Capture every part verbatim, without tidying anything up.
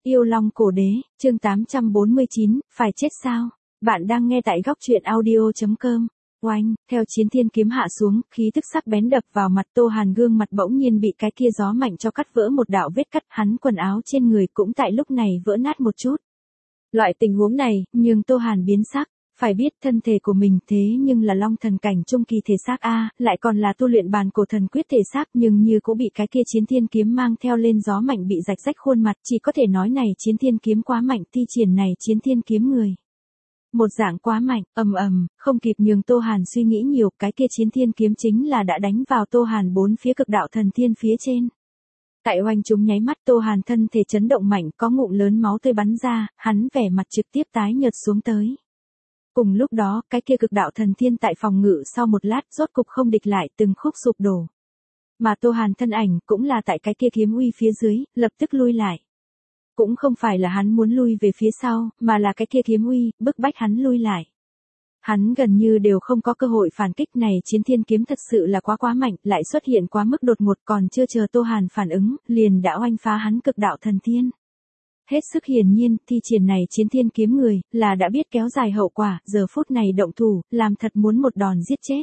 Yêu Long Cổ Đế, chương tám trăm bốn mươi chín, phải chết sao? Bạn đang nghe tại góc truyện audio chấm com. Oanh, theo chiến thiên kiếm hạ xuống, khí tức sắc bén đập vào mặt Tô Hàn, gương mặt bỗng nhiên bị cái kia gió mạnh cho cắt vỡ một đạo vết cắt, hắn quần áo trên người cũng tại lúc này vỡ nát một chút. Loại tình huống này, nhưng Tô Hàn biến sắc. Phải biết thân thể của mình thế nhưng là long thần cảnh trung kỳ thể xác a, lại còn là tu luyện bàn cổ thần quyết thể xác, nhưng như cũng bị cái kia chiến thiên kiếm mang theo lên gió mạnh bị rạch rách khuôn mặt, chỉ có thể nói này chiến thiên kiếm quá mạnh, thi triển này chiến thiên kiếm người. Một dạng quá mạnh, ầm ầm, không kịp nhường Tô Hàn suy nghĩ nhiều, cái kia chiến thiên kiếm chính là đã đánh vào Tô Hàn bốn phía cực đạo thần thiên phía trên. Tại oanh chúng nháy mắt, Tô Hàn thân thể chấn động mạnh, có ngụm lớn máu tươi bắn ra, hắn vẻ mặt trực tiếp tái nhợt xuống tới. Cùng lúc đó, cái kia cực đạo thần thiên tại phòng ngự sau một lát rốt cục không địch lại, từng khúc sụp đổ. Mà Tô Hàn thân ảnh cũng là tại cái kia kiếm uy phía dưới, lập tức lui lại. Cũng không phải là hắn muốn lui về phía sau, mà là cái kia kiếm uy, bức bách hắn lui lại. Hắn gần như đều không có cơ hội phản kích, này chiến thiên kiếm thật sự là quá quá mạnh, lại xuất hiện quá mức đột ngột, còn chưa chờ Tô Hàn phản ứng, liền đã oanh phá hắn cực đạo thần thiên. Hết sức hiển nhiên, thi triển này chiến thiên kiếm người, là đã biết kéo dài hậu quả, giờ phút này động thủ, làm thật muốn một đòn giết chết.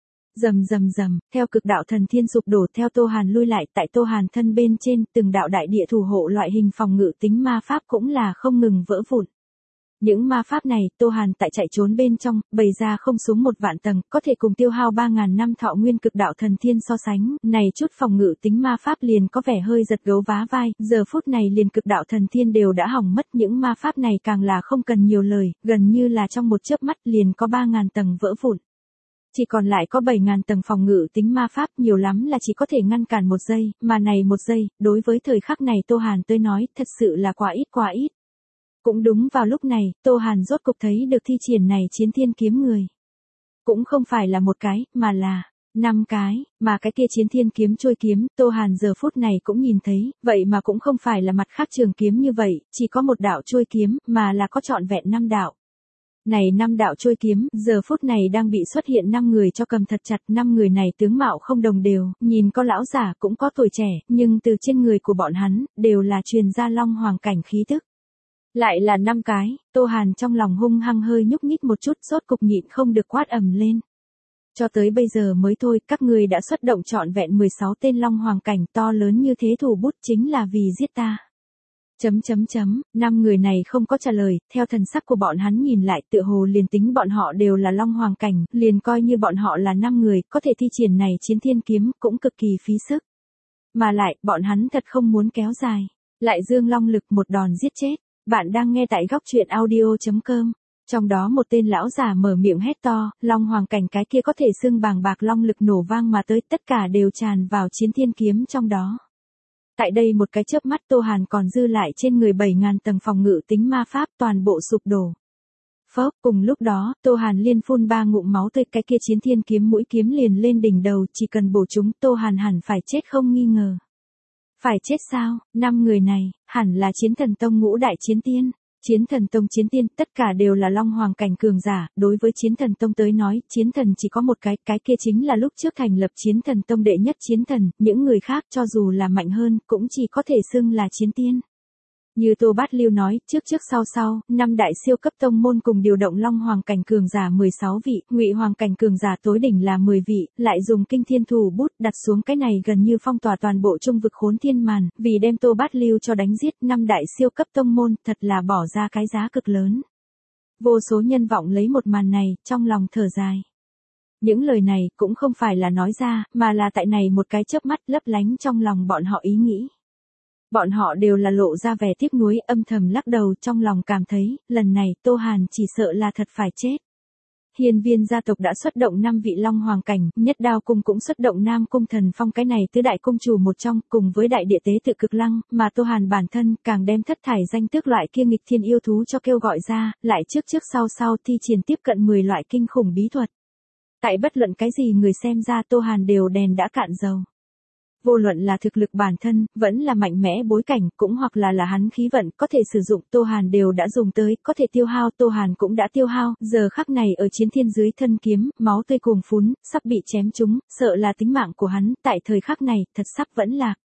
Rầm rầm rầm, theo cực đạo thần thiên sụp đổ, theo Tô Hàn lui lại, tại Tô Hàn thân bên trên, từng đạo đại địa thủ hộ loại hình phòng ngự tính ma pháp cũng là không ngừng vỡ vụn. Những ma pháp này, Tô Hàn tại chạy trốn bên trong, bày ra không xuống một vạn tầng, có thể cùng tiêu hao ba ngàn năm thọ nguyên cực đạo thần thiên so sánh, này chút phòng ngự tính ma pháp liền có vẻ hơi giật gấu vá vai, giờ phút này liền cực đạo thần thiên đều đã hỏng mất, những ma pháp này càng là không cần nhiều lời, gần như là trong một chớp mắt liền có ba ngàn tầng vỡ vụn. Chỉ còn lại có bảy ngàn tầng phòng ngự tính ma pháp, nhiều lắm là chỉ có thể ngăn cản một giây, mà này một giây, đối với thời khắc này Tô Hàn tới nói, thật sự là quá ít quá ít. Cũng đúng vào lúc này, Tô Hàn rốt cục thấy được thi triển này chiến thiên kiếm người. Cũng không phải là một cái, mà là năm cái, mà cái kia chiến thiên kiếm trôi kiếm, Tô Hàn giờ phút này cũng nhìn thấy, vậy mà cũng không phải là mặt khác trường kiếm như vậy, chỉ có một đạo trôi kiếm, mà là có trọn vẹn năm đạo. Này năm đạo trôi kiếm, giờ phút này đang bị xuất hiện năm người cho cầm thật chặt, năm người này tướng mạo không đồng đều, nhìn có lão giả cũng có tuổi trẻ, nhưng từ trên người của bọn hắn, đều là truyền ra long hoàng cảnh khí tức. Lại là năm cái, Tô Hàn trong lòng hung hăng hơi nhúc nhích một chút, rốt cục nhịn không được quát ầm lên. Cho tới bây giờ mới thôi, các ngươi đã xuất động trọn vẹn mười sáu tên long hoàng cảnh, to lớn như thế thủ bút chính là vì giết ta. Chấm chấm chấm, năm người này không có trả lời, theo thần sắc của bọn hắn nhìn lại, tựa hồ liền tính bọn họ đều là long hoàng cảnh, liền coi như bọn họ là năm người, có thể thi triển này chiến thiên kiếm, cũng cực kỳ phí sức. Mà lại, bọn hắn thật không muốn kéo dài, lại dương long lực một đòn giết chết. Bạn đang nghe tại góc truyện audio chấm com. Trong đó một tên lão già mở miệng hét to, long hoàng cảnh cái kia có thể xưng bàng bạc long lực nổ vang mà tới, tất cả đều tràn vào chiến thiên kiếm trong đó. Tại đây một cái chớp mắt, Tô Hàn còn dư lại trên người bảy ngàn tầng phòng ngự tính ma pháp toàn bộ sụp đổ. Phốc, cùng lúc đó, Tô Hàn liên phun ba ngụm máu tươi, cái kia chiến thiên kiếm mũi kiếm liền lên đỉnh đầu, chỉ cần bổ chúng, Tô Hàn hẳn phải chết không nghi ngờ. Phải chết sao? Năm người này, hẳn là chiến thần tông ngũ đại chiến tiên. Chiến thần tông chiến tiên, tất cả đều là long hoàng cảnh cường giả, đối với chiến thần tông tới nói, chiến thần chỉ có một cái, cái kia chính là lúc trước thành lập chiến thần tông đệ nhất chiến thần, những người khác cho dù là mạnh hơn, cũng chỉ có thể xưng là chiến tiên. Như Tô Bát Lưu nói, trước trước sau sau, năm đại siêu cấp tông môn cùng điều động long hoàng cảnh cường giả mười sáu vị, ngụy hoàng cảnh cường giả tối đỉnh là mười vị, lại dùng kinh thiên thủ bút đặt xuống cái này gần như phong tỏa toàn bộ trung vực khốn thiên màn, vì đem Tô Bát Lưu cho đánh giết, năm đại siêu cấp tông môn, thật là bỏ ra cái giá cực lớn. Vô số nhân vọng lấy một màn này, trong lòng thở dài. Những lời này cũng không phải là nói ra, mà là tại này một cái chớp mắt lấp lánh trong lòng bọn họ ý nghĩ. Bọn họ đều là lộ ra vẻ tiếc nuối, âm thầm lắc đầu, trong lòng cảm thấy, lần này Tô Hàn chỉ sợ là thật phải chết. Hiên Viên gia tộc đã xuất động năm vị long hoàng cảnh, Nhất Đao cung cũng xuất động Nam cung Thần Phong cái này tứ đại cung chủ một trong, cùng với đại địa tế tự Cực Lăng, mà Tô Hàn bản thân càng đem thất thải danh tước loại kia nghịch thiên yêu thú cho kêu gọi ra, lại trước trước sau sau thi triển tiếp cận mười loại kinh khủng bí thuật. Tại bất luận cái gì người xem ra Tô Hàn đều đèn đã cạn dầu. Vô luận là thực lực bản thân, vẫn là mạnh mẽ bối cảnh, cũng hoặc là là hắn khí vận, có thể sử dụng, Tô Hàn đều đã dùng tới, có thể tiêu hao, Tô Hàn cũng đã tiêu hao, giờ khắc này ở chiến thiên dưới thân kiếm, máu tươi cuồng phún, sắp bị chém trúng, sợ là tính mạng của hắn, tại thời khắc này, thật sắp vẫn lạc.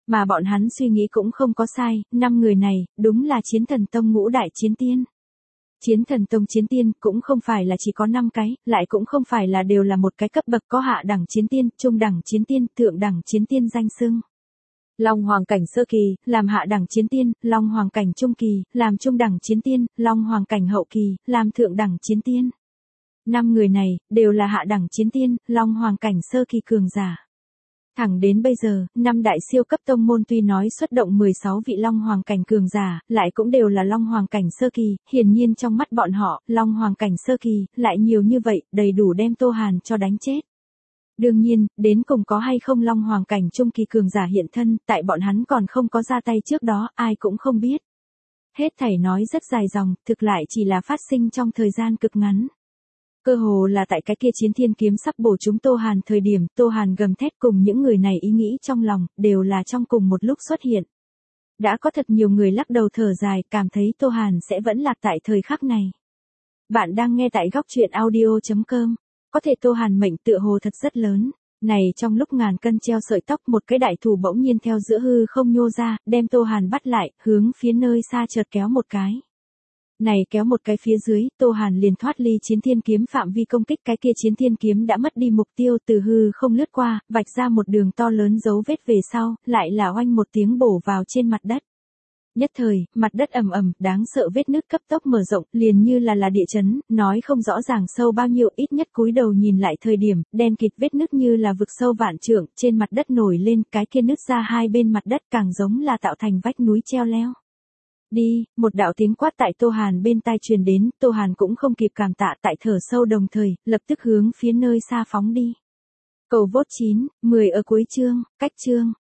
Mà bọn hắn suy nghĩ cũng không có sai, năm người này, đúng là chiến thần tông ngũ đại chiến tiên. Chiến thần tông chiến tiên cũng không phải là chỉ có năm cái, lại cũng không phải là đều là một cái cấp bậc, có hạ đẳng chiến tiên, trung đẳng chiến tiên, thượng đẳng chiến tiên danh xưng. Long hoàng cảnh sơ kỳ, làm hạ đẳng chiến tiên, long hoàng cảnh trung kỳ, làm trung đẳng chiến tiên, long hoàng cảnh hậu kỳ, làm thượng đẳng chiến tiên. Năm người này, đều là hạ đẳng chiến tiên, long hoàng cảnh sơ kỳ cường giả. Thẳng đến bây giờ, năm đại siêu cấp tông môn tuy nói xuất động mười sáu vị long hoàng cảnh cường giả, lại cũng đều là long hoàng cảnh sơ kỳ, hiển nhiên trong mắt bọn họ, long hoàng cảnh sơ kỳ, lại nhiều như vậy, đầy đủ đem Tô Hàn cho đánh chết. Đương nhiên, đến cùng có hay không long hoàng cảnh trung kỳ cường giả hiện thân, tại bọn hắn còn không có ra tay trước đó, ai cũng không biết. Hết thảy nói rất dài dòng, thực lại chỉ là phát sinh trong thời gian cực ngắn. Cơ hồ là tại cái kia chiến thiên kiếm sắp bổ trúng Tô Hàn thời điểm, Tô Hàn gầm thét cùng những người này ý nghĩ trong lòng, đều là trong cùng một lúc xuất hiện. Đã có thật nhiều người lắc đầu thở dài, cảm thấy Tô Hàn sẽ vẫn lạc tại thời khắc này. Bạn đang nghe tại góc truyện audio chấm com. Có thể Tô Hàn mệnh tựa hồ thật rất lớn. Này trong lúc ngàn cân treo sợi tóc, một cái đại thủ bỗng nhiên theo giữa hư không nhô ra, đem Tô Hàn bắt lại, hướng phía nơi xa chợt kéo một cái. Này kéo một cái phía dưới, Tô Hàn liền thoát ly chiến thiên kiếm phạm vi công kích, cái kia chiến thiên kiếm đã mất đi mục tiêu, từ hư không lướt qua, vạch ra một đường to lớn dấu vết về sau, lại là oanh một tiếng bổ vào trên mặt đất. Nhất thời, mặt đất ầm ầm, đáng sợ vết nứt cấp tốc mở rộng, liền như là là địa chấn, nói không rõ ràng sâu bao nhiêu, ít nhất cúi đầu nhìn lại thời điểm, đen kịt vết nứt như là vực sâu vạn trượng, trên mặt đất nổi lên, cái kia nứt ra hai bên mặt đất càng giống là tạo thành vách núi treo leo. Đi, một đạo tiếng quát tại Tô Hàn bên tai truyền đến, Tô Hàn cũng không kịp cảm tạ, tại thở sâu đồng thời, lập tức hướng phía nơi xa phóng đi. Cầu vốt chín, mười ở cuối chương, cách chương.